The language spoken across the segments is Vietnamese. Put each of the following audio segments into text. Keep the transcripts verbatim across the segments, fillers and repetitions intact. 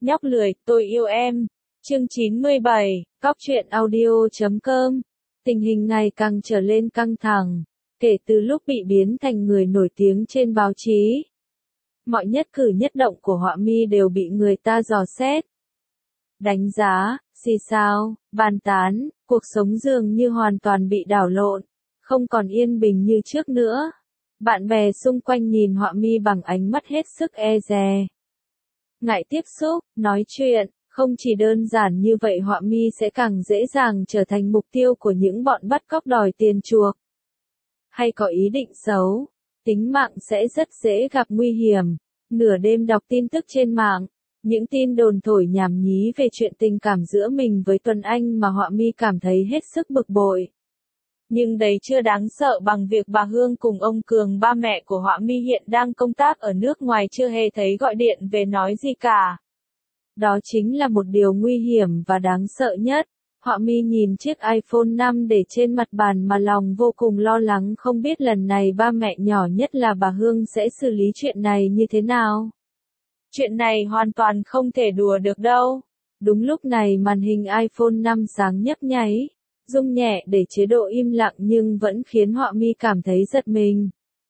Nhóc lười, tôi yêu em. Chương chín mươi bảy, Cóc truyện audio chấm com. Tình hình ngày càng trở lên căng thẳng, kể từ lúc bị biến thành người nổi tiếng trên báo chí. Mọi nhất cử nhất động của Họa Mi đều bị người ta dò xét, đánh giá, xì xào, bàn tán, cuộc sống dường như hoàn toàn bị đảo lộn, không còn yên bình như trước nữa. Bạn bè xung quanh nhìn Họa Mi bằng ánh mắt hết sức e dè, ngại tiếp xúc, nói chuyện. Không chỉ đơn giản như vậy, Họa Mi sẽ càng dễ dàng trở thành mục tiêu của những bọn bắt cóc đòi tiền chuộc, hay có ý định xấu. Tính mạng sẽ rất dễ gặp nguy hiểm. Nửa đêm đọc tin tức trên mạng, những tin đồn thổi nhảm nhí về chuyện tình cảm giữa mình với Tuấn Anh mà Họa Mi cảm thấy hết sức bực bội. Nhưng đấy chưa đáng sợ bằng việc bà Hương cùng ông Cường, ba mẹ của Họa Mi hiện đang công tác ở nước ngoài, chưa hề thấy gọi điện về nói gì cả. Đó chính là một điều nguy hiểm và đáng sợ nhất. Họa Mi nhìn chiếc iPhone năm để trên mặt bàn mà lòng vô cùng lo lắng, không biết lần này ba mẹ nhỏ nhất là bà Hương sẽ xử lý chuyện này như thế nào. Chuyện này hoàn toàn không thể đùa được đâu. Đúng lúc này màn hình iPhone năm sáng nhấp nháy, rung nhẹ để chế độ im lặng nhưng vẫn khiến Họa Mi cảm thấy giật mình.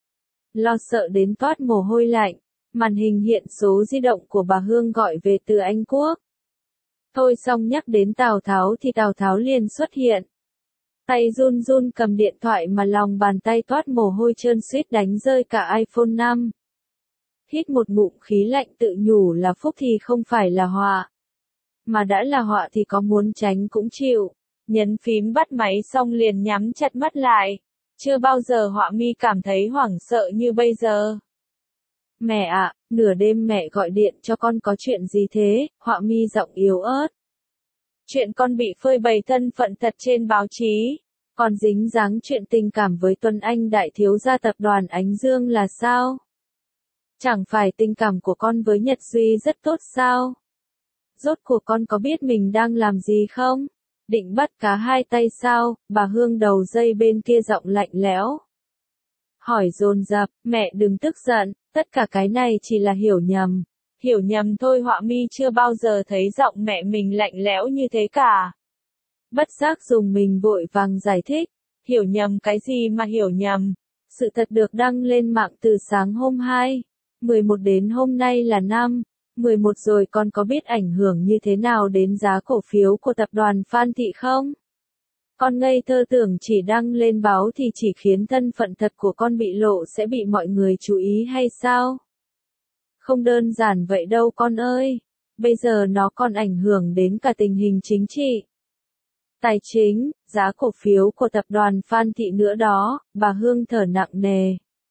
Lo sợ đến toát mồ hôi lạnh. Màn hình hiện số di động của bà Hương gọi về từ Anh Quốc. Thôi xong nhắc đến Tào Tháo thì Tào Tháo liền xuất hiện. Tay run run cầm điện thoại mà lòng bàn tay toát mồ hôi trơn suýt đánh rơi cả iPhone năm. Hít một ngụm khí lạnh tự nhủ là phúc thì không phải là họa. Mà đã là họa thì có muốn tránh cũng chịu. Nhấn phím bắt máy xong liền nhắm chặt mắt lại. Chưa bao giờ Họa Mi cảm thấy hoảng sợ như bây giờ. Mẹ ạ, nửa đêm mẹ gọi điện cho con có chuyện gì thế? Họa Mi giọng yếu ớt. Chuyện con bị phơi bày thân phận thật trên báo chí. Còn dính dáng chuyện tình cảm với Tuấn Anh, đại thiếu gia tập đoàn Ánh Dương là sao? Chẳng phải tình cảm của con với Nhật Duy rất tốt sao? Rốt cuộc con có biết mình đang làm gì không? Định bắt cá hai tay sao? Bà Hương đầu dây bên kia giọng lạnh lẽo. Hỏi dồn dập, mẹ đừng tức giận, tất cả cái này chỉ là hiểu nhầm. Hiểu nhầm thôi. Họa Mi chưa bao giờ thấy giọng mẹ mình lạnh lẽo như thế cả. Bất giác dùng mình vội vàng giải thích. Hiểu nhầm cái gì mà hiểu nhầm? Sự thật được đăng lên mạng từ sáng hôm hai, mười một đến hôm nay là năm, mười một rồi. Con có biết ảnh hưởng như thế nào đến giá cổ phiếu của tập đoàn Phan Thị không? Con ngây thơ tưởng chỉ đăng lên báo thì chỉ khiến thân phận thật của con bị lộ sẽ bị mọi người chú ý hay sao? Không đơn giản vậy đâu con ơi. Bây giờ nó còn ảnh hưởng đến cả tình hình chính trị, tài chính, giá cổ phiếu của tập đoàn Phan Thị nữa đó. Bà Hương thở nặng nề,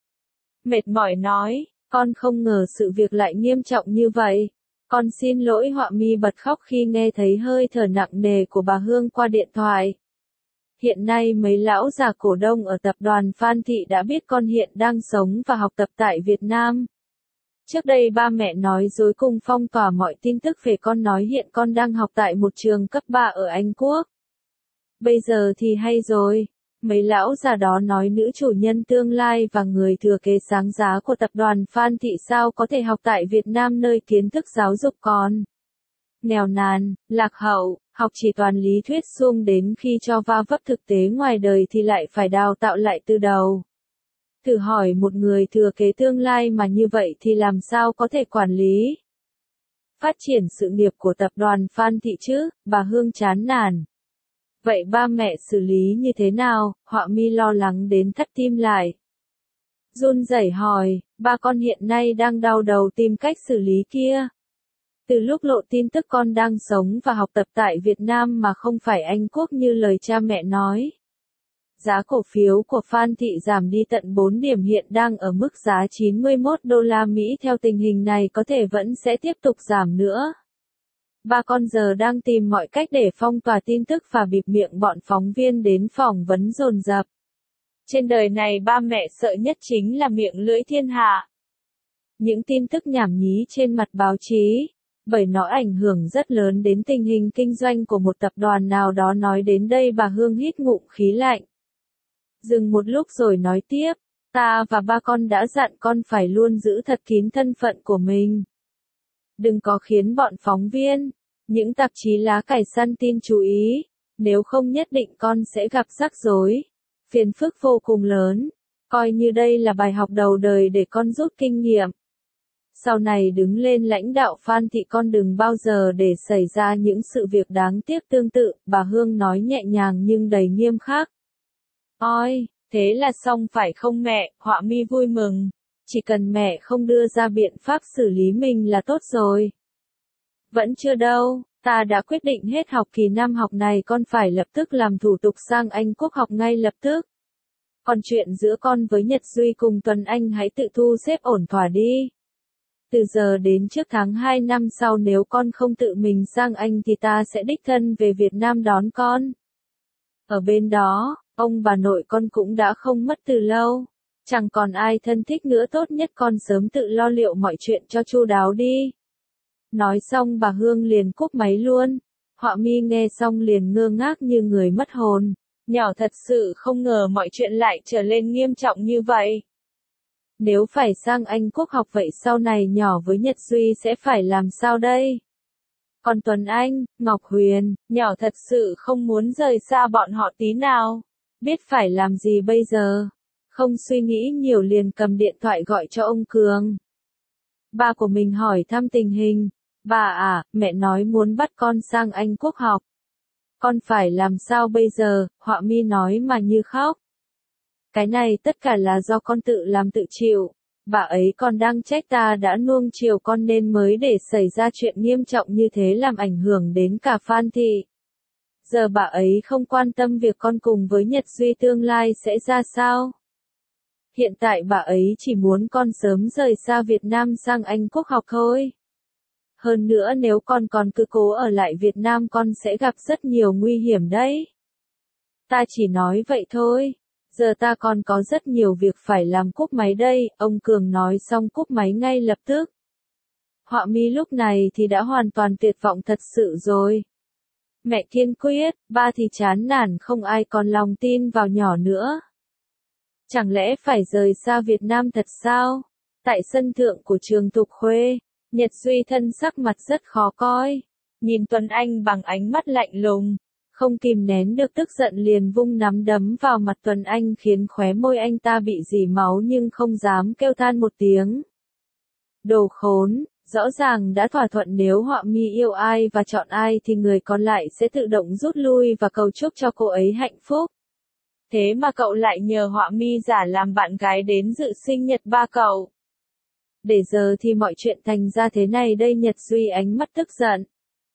mệt mỏi nói, con không ngờ sự việc lại nghiêm trọng như vậy. Con xin lỗi. Họa Mi bật khóc khi nghe thấy hơi thở nặng nề của bà Hương qua điện thoại. Hiện nay mấy lão già cổ đông ở tập đoàn Phan Thị đã biết con hiện đang sống và học tập tại Việt Nam. Trước đây ba mẹ nói dối cùng phong tỏa mọi tin tức về con, nói hiện con đang học tại một trường cấp ba ở Anh Quốc. Bây giờ thì hay rồi. Mấy lão già đó nói nữ chủ nhân tương lai và người thừa kế sáng giá của tập đoàn Phan Thị sao có thể học tại Việt Nam, nơi kiến thức giáo dục còn nghèo nàn, lạc hậu, học chỉ toàn lý thuyết suông, đến khi cho va vấp thực tế ngoài đời thì lại phải đào tạo lại từ đầu. Thử hỏi một người thừa kế tương lai mà như vậy thì làm sao có thể quản lý, phát triển sự nghiệp của tập đoàn Phan Thị chứ? Bà Hương chán nản. Vậy ba mẹ xử lý như thế nào? Họa Mi lo lắng đến thắt tim lại. Run rẩy hỏi, ba con hiện nay đang đau đầu tìm cách xử lý kia. Từ lúc lộ tin tức con đang sống và học tập tại Việt Nam mà không phải Anh Quốc như lời cha mẹ nói. Giá cổ phiếu của Phan Thị giảm đi tận bốn điểm, hiện đang ở mức giá chín mươi mốt đô la Mỹ. Theo tình hình này có thể vẫn sẽ tiếp tục giảm nữa. Ba con giờ đang tìm mọi cách để phong tỏa tin tức và bịt miệng bọn phóng viên đến phỏng vấn dồn dập. Trên đời này ba mẹ sợ nhất chính là miệng lưỡi thiên hạ. Những tin tức nhảm nhí trên mặt báo chí, bởi nó ảnh hưởng rất lớn đến tình hình kinh doanh của một tập đoàn nào đó. Nói đến đây bà Hương hít ngụm khí lạnh. Dừng một lúc rồi nói tiếp, ta và ba con đã dặn con phải luôn giữ thật kín thân phận của mình. Đừng có khiến bọn phóng viên, những tạp chí lá cải săn tin chú ý, nếu không nhất định con sẽ gặp rắc rối, phiền phức vô cùng lớn. Coi như đây là bài học đầu đời để con rút kinh nghiệm. Sau này đứng lên lãnh đạo Phan Thị con đừng bao giờ để xảy ra những sự việc đáng tiếc tương tự, bà Hương nói nhẹ nhàng nhưng đầy nghiêm khắc. Ôi, thế là xong phải không mẹ? Họa mi vui mừng. Chỉ cần mẹ không đưa ra biện pháp xử lý mình là tốt rồi. Vẫn chưa đâu, ta đã quyết định hết học kỳ năm học này con phải lập tức làm thủ tục sang Anh Quốc học ngay lập tức. Còn chuyện giữa con với Nhật Duy cùng Tuấn Anh hãy tự thu xếp ổn thỏa đi. Từ giờ đến trước tháng hai năm sau nếu con không tự mình sang Anh thì ta sẽ đích thân về Việt Nam đón con. Ở bên đó, ông bà nội con cũng đã không mất từ lâu. Chẳng còn ai thân thích nữa, tốt nhất con sớm tự lo liệu mọi chuyện cho chu đáo đi. Nói xong bà Hương liền cúp máy luôn. Họa mi nghe xong liền ngơ ngác như người mất hồn. Nhỏ thật sự không ngờ mọi chuyện lại trở lên nghiêm trọng như vậy. Nếu phải sang Anh Quốc học vậy sau này nhỏ với Nhật Duy sẽ phải làm sao đây? Còn Tuấn Anh, Ngọc Huyền, nhỏ thật sự không muốn rời xa bọn họ tí nào. Biết phải làm gì bây giờ? Không suy nghĩ nhiều liền cầm điện thoại gọi cho ông Cường. Ba của mình hỏi thăm tình hình. Bà à, mẹ nói muốn bắt con sang Anh Quốc học. Con phải làm sao bây giờ? Họa mi nói mà như khóc. Cái này tất cả là do con tự làm tự chịu. Bà ấy còn đang trách ta đã nuông chiều con nên mới để xảy ra chuyện nghiêm trọng như thế làm ảnh hưởng đến cả Phan Thị. Giờ bà ấy không quan tâm việc con cùng với Nhật Duy tương lai sẽ ra sao. Hiện tại bà ấy chỉ muốn con sớm rời xa Việt Nam sang Anh Quốc học thôi. Hơn nữa nếu con còn cứ cố ở lại Việt Nam con sẽ gặp rất nhiều nguy hiểm đấy. Ta chỉ nói vậy thôi. Giờ ta còn có rất nhiều việc phải làm, cúp máy đây, ông Cường nói xong cúp máy ngay lập tức. Họa mi lúc này thì đã hoàn toàn tuyệt vọng thật sự rồi. Mẹ kiên quyết, ba thì chán nản không ai còn lòng tin vào nhỏ nữa. Chẳng lẽ phải rời xa Việt Nam thật sao? Tại sân thượng của trường Tục Khuê, Nhật Duy thân sắc mặt rất khó coi. Nhìn Tuấn Anh bằng ánh mắt lạnh lùng. Không kìm nén được tức giận liền vung nắm đấm vào mặt Tuấn Anh khiến khóe môi anh ta bị rỉ máu nhưng không dám kêu than một tiếng. Đồ khốn, rõ ràng đã thỏa thuận nếu Họa mi yêu ai và chọn ai thì người còn lại sẽ tự động rút lui và cầu chúc cho cô ấy hạnh phúc. Thế mà cậu lại nhờ Họa mi giả làm bạn gái đến dự sinh nhật ba cậu. Để giờ thì mọi chuyện thành ra thế này đây. Nhật Duy ánh mắt tức giận.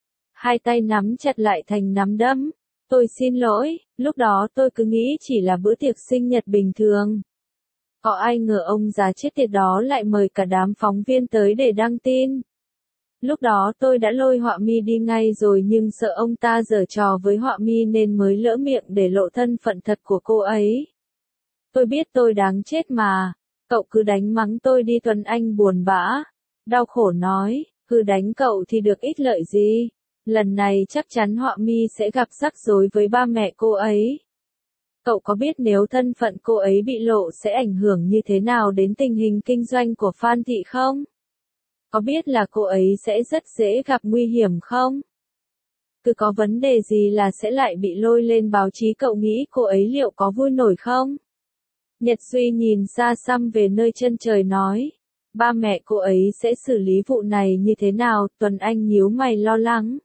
Hai tay nắm chặt lại thành nắm đấm. Tôi xin lỗi, lúc đó tôi cứ nghĩ chỉ là bữa tiệc sinh nhật bình thường. Có ai ngờ ông già chết tiệt đó lại mời cả đám phóng viên tới để đăng tin. Lúc đó tôi đã lôi Họa mi đi ngay rồi nhưng sợ ông ta giở trò với Họa mi nên mới lỡ miệng để lộ thân phận thật của cô ấy. Tôi biết tôi đáng chết mà, cậu cứ đánh mắng tôi đi. Tuấn Anh buồn bã, đau khổ nói, cứ đánh cậu thì được ích lợi gì. Lần này chắc chắn Họa mi sẽ gặp rắc rối với ba mẹ cô ấy. Cậu có biết nếu thân phận cô ấy bị lộ sẽ ảnh hưởng như thế nào đến tình hình kinh doanh của Phan Thị không? Có biết là cô ấy sẽ rất dễ gặp nguy hiểm không? Cứ có vấn đề gì là sẽ lại bị lôi lên báo chí, cậu nghĩ cô ấy liệu có vui nổi không? Nhật Duy nhìn xa xăm về nơi chân trời nói. Ba mẹ cô ấy sẽ xử lý vụ này như thế nào? Tuấn Anh nhíu mày lo lắng.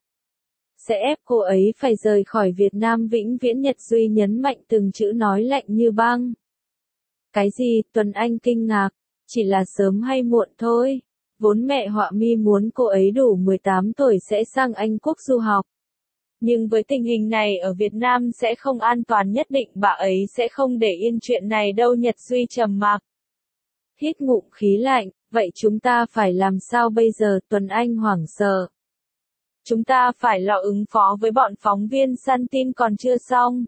Sẽ ép cô ấy phải rời khỏi Việt Nam vĩnh viễn. Nhật Duy nhấn mạnh từng chữ nói lạnh như băng. Cái gì? Tuấn Anh kinh ngạc. Chỉ là sớm hay muộn thôi. Vốn mẹ Họa mi muốn cô ấy đủ mười tám tuổi sẽ sang Anh Quốc du học. Nhưng với tình hình này ở Việt Nam sẽ không an toàn, nhất định bà ấy sẽ không để yên chuyện này đâu. Nhật Duy trầm mặc. Hít ngụm khí lạnh, vậy chúng ta phải làm sao bây giờ? Tuấn Anh hoảng sợ. Chúng ta phải lo ứng phó với bọn phóng viên săn tin còn chưa xong.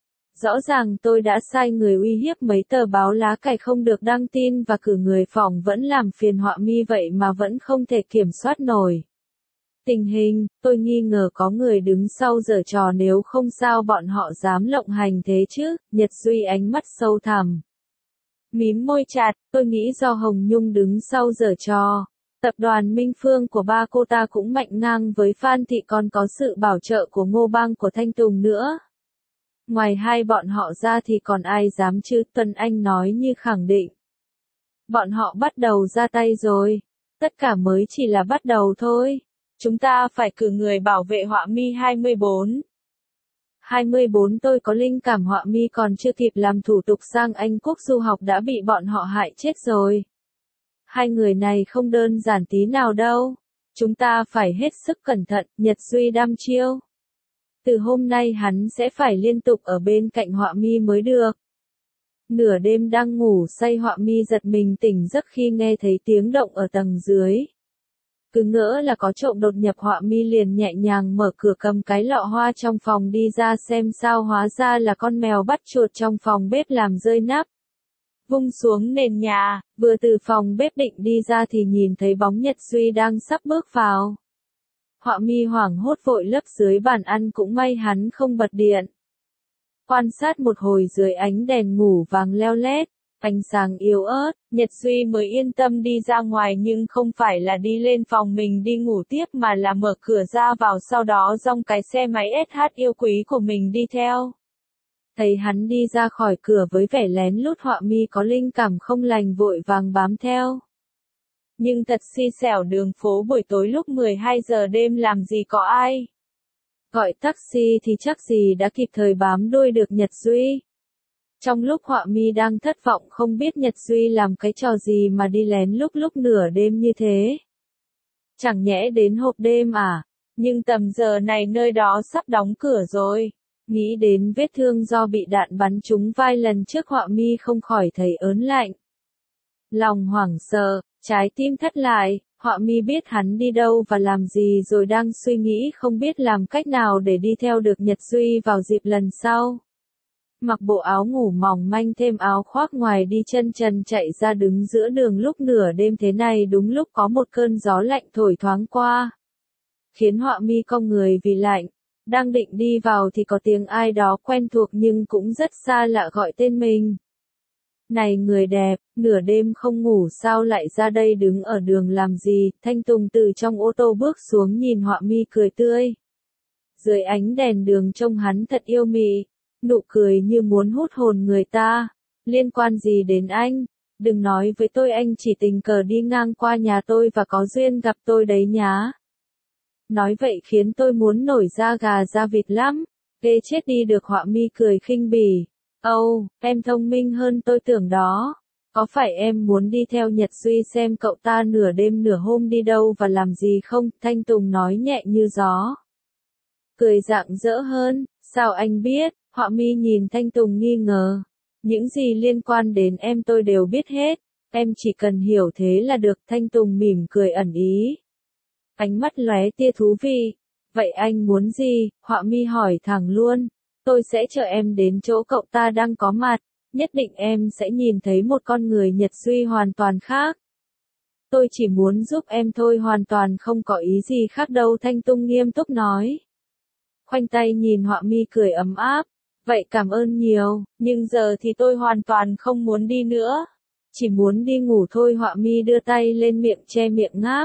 Rõ ràng tôi đã sai người uy hiếp mấy tờ báo lá cải không được đăng tin và cử người phỏng vẫn làm phiền Họa mi vậy mà vẫn không thể kiểm soát nổi. Tình hình, tôi nghi ngờ có người đứng sau giở trò, nếu không sao bọn họ dám lộng hành thế chứ. Nhật Duy ánh mắt sâu thẳm. Mím môi chặt, tôi nghĩ do Hồng Nhung đứng sau giở trò. Tập đoàn Minh Phương của ba cô ta cũng mạnh ngang với Phan Thị, còn có sự bảo trợ của Ngô Bang của Thanh Tùng nữa. Ngoài hai bọn họ ra thì còn ai dám chứ, Tuấn Anh nói như khẳng định. Bọn họ bắt đầu ra tay rồi. Tất cả mới chỉ là bắt đầu thôi. Chúng ta phải cử người bảo vệ họa mi hai mươi bốn. hai mươi bốn tôi có linh cảm họa mi còn chưa kịp làm thủ tục sang Anh Quốc du học đã bị bọn họ hại chết rồi. Hai người này không đơn giản tí nào đâu. Chúng ta phải hết sức cẩn thận, Nhật Duy đăm chiêu. Từ hôm nay hắn sẽ phải liên tục ở bên cạnh họa mi mới được. Nửa đêm đang ngủ say họa mi giật mình tỉnh giấc khi nghe thấy tiếng động ở tầng dưới. Cứ ngỡ là có trộm đột nhập, họa mi liền nhẹ nhàng mở cửa cầm cái lọ hoa trong phòng đi ra xem sao, hóa ra là con mèo bắt chuột trong phòng bếp làm rơi nắp. Vung xuống nền nhà, vừa từ phòng bếp định đi ra thì nhìn thấy bóng Nhật Duy đang sắp bước vào. Họa mi hoảng hốt vội lấp dưới bàn ăn, cũng may hắn không bật điện. Quan sát một hồi dưới ánh đèn ngủ vàng leo lét, ánh sáng yếu ớt, Nhật Duy mới yên tâm đi ra ngoài, nhưng không phải là đi lên phòng mình đi ngủ tiếp mà là mở cửa ra vào, sau đó dong cái xe máy ét hát yêu quý của mình đi theo. Thấy hắn đi ra khỏi cửa với vẻ lén lút, họa mi có linh cảm không lành vội vàng bám theo. Nhưng thật xui xẻo, đường phố buổi tối lúc mười hai giờ đêm làm gì có ai. Gọi taxi thì chắc gì đã kịp thời bám đuôi được Nhật Duy. Trong lúc họa mi đang thất vọng không biết Nhật Duy làm cái trò gì mà đi lén lúc lúc nửa đêm như thế. Chẳng nhẽ đến hộp đêm à? Nhưng tầm giờ này nơi đó sắp đóng cửa rồi. Nghĩ đến vết thương do bị đạn bắn trúng vai lần trước, họa mi không khỏi thấy ớn lạnh. Lòng hoảng sợ, trái tim thắt lại, họa mi biết hắn đi đâu và làm gì rồi, đang suy nghĩ không biết làm cách nào để đi theo được Nhật Duy vào dịp lần sau. Mặc bộ áo ngủ mỏng manh thêm áo khoác ngoài, đi chân trần chạy ra đứng giữa đường lúc nửa đêm thế này, đúng lúc có một cơn gió lạnh thổi thoáng qua. Khiến họa mi cong người vì lạnh. Đang định đi vào thì có tiếng ai đó quen thuộc nhưng cũng rất xa lạ gọi tên mình. Này người đẹp, nửa đêm không ngủ sao lại ra đây đứng ở đường làm gì? Thanh Tùng từ trong ô tô bước xuống nhìn họa mi cười tươi. Dưới ánh đèn đường trông hắn thật yêu mị, nụ cười như muốn hút hồn người ta. Liên quan gì đến anh? Đừng nói với tôi anh chỉ tình cờ đi ngang qua nhà tôi và có duyên gặp tôi đấy nhá. Nói vậy khiến tôi muốn nổi da gà da vịt lắm. Ghê chết đi được, họa mi cười khinh bỉ. Âu, oh, em thông minh hơn tôi tưởng đó. Có phải em muốn đi theo Nhật Duy xem cậu ta nửa đêm nửa hôm đi đâu và làm gì không? Thanh Tùng nói nhẹ như gió. Cười rạng rỡ hơn, sao anh biết? Họa mi nhìn Thanh Tùng nghi ngờ. Những gì liên quan đến em tôi đều biết hết. Em chỉ cần hiểu thế là được. Thanh Tùng mỉm cười ẩn ý. Ánh mắt lóe tia thú vị. Vậy anh muốn gì? Họa mi hỏi thẳng luôn. Tôi sẽ chờ em đến chỗ cậu ta đang có mặt. Nhất định em sẽ nhìn thấy một con người Nhật Duy hoàn toàn khác. Tôi chỉ muốn giúp em thôi, hoàn toàn không có ý gì khác đâu, Thanh Tùng nghiêm túc nói. Khoanh tay nhìn họa mi cười ấm áp. Vậy cảm ơn nhiều, nhưng giờ thì tôi hoàn toàn không muốn đi nữa. Chỉ muốn đi ngủ thôi, họa mi đưa tay lên miệng che miệng ngáp.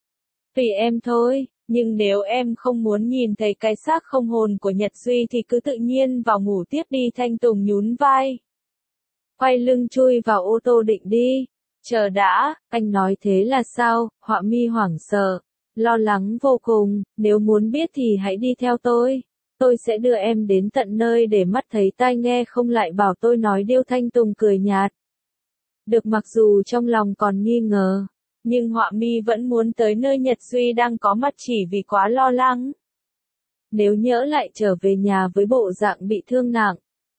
Tùy em thôi, nhưng nếu em không muốn nhìn thấy cái xác không hồn của Nhật Duy thì cứ tự nhiên vào ngủ tiếp đi, Thanh Tùng nhún vai. Quay lưng chui vào ô tô định đi. Chờ đã, anh nói thế là sao? Họa mi hoảng sợ, lo lắng vô cùng, nếu muốn biết thì hãy đi theo tôi. Tôi sẽ đưa em đến tận nơi để mắt thấy tai nghe không lại bảo tôi nói điêu. Thanh Tùng cười nhạt. Được, mặc dù trong lòng còn nghi ngờ, nhưng họa mi vẫn muốn tới nơi Nhật Duy đang có mặt chỉ vì quá lo lắng. Nếu nhỡ lại trở về nhà với bộ dạng bị thương nặng,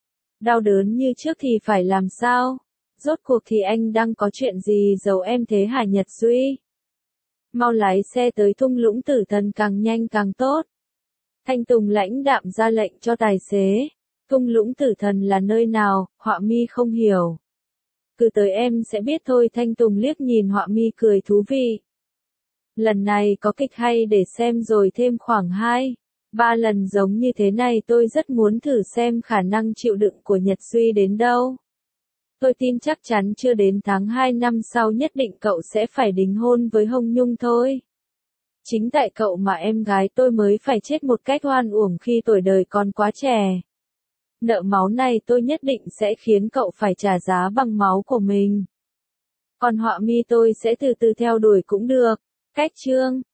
đau đớn như trước thì phải làm sao? Rốt cuộc thì anh đang có chuyện gì giấu em thế hả Nhật Duy? Mau lái xe tới thung lũng tử thần, càng nhanh càng tốt. Thanh Tùng lãnh đạm ra lệnh cho tài xế. Thung lũng tử thần là nơi nào? Họa mi không hiểu. Cứ tới em sẽ biết thôi. Thanh Tùng liếc nhìn họa mi cười thú vị. Lần này có kịch hay để xem rồi, thêm khoảng hai, ba lần giống như thế này tôi rất muốn thử xem khả năng chịu đựng của Nhật Duy đến đâu. Tôi tin chắc chắn chưa đến tháng hai năm sau nhất định cậu sẽ phải đính hôn với Hồng Nhung thôi. Chính tại cậu mà em gái tôi mới phải chết một cách oan uổng khi tuổi đời còn quá trẻ. Nợ máu này tôi nhất định sẽ khiến cậu phải trả giá bằng máu của mình. Còn họa mi tôi sẽ từ từ theo đuổi cũng được. Cách chương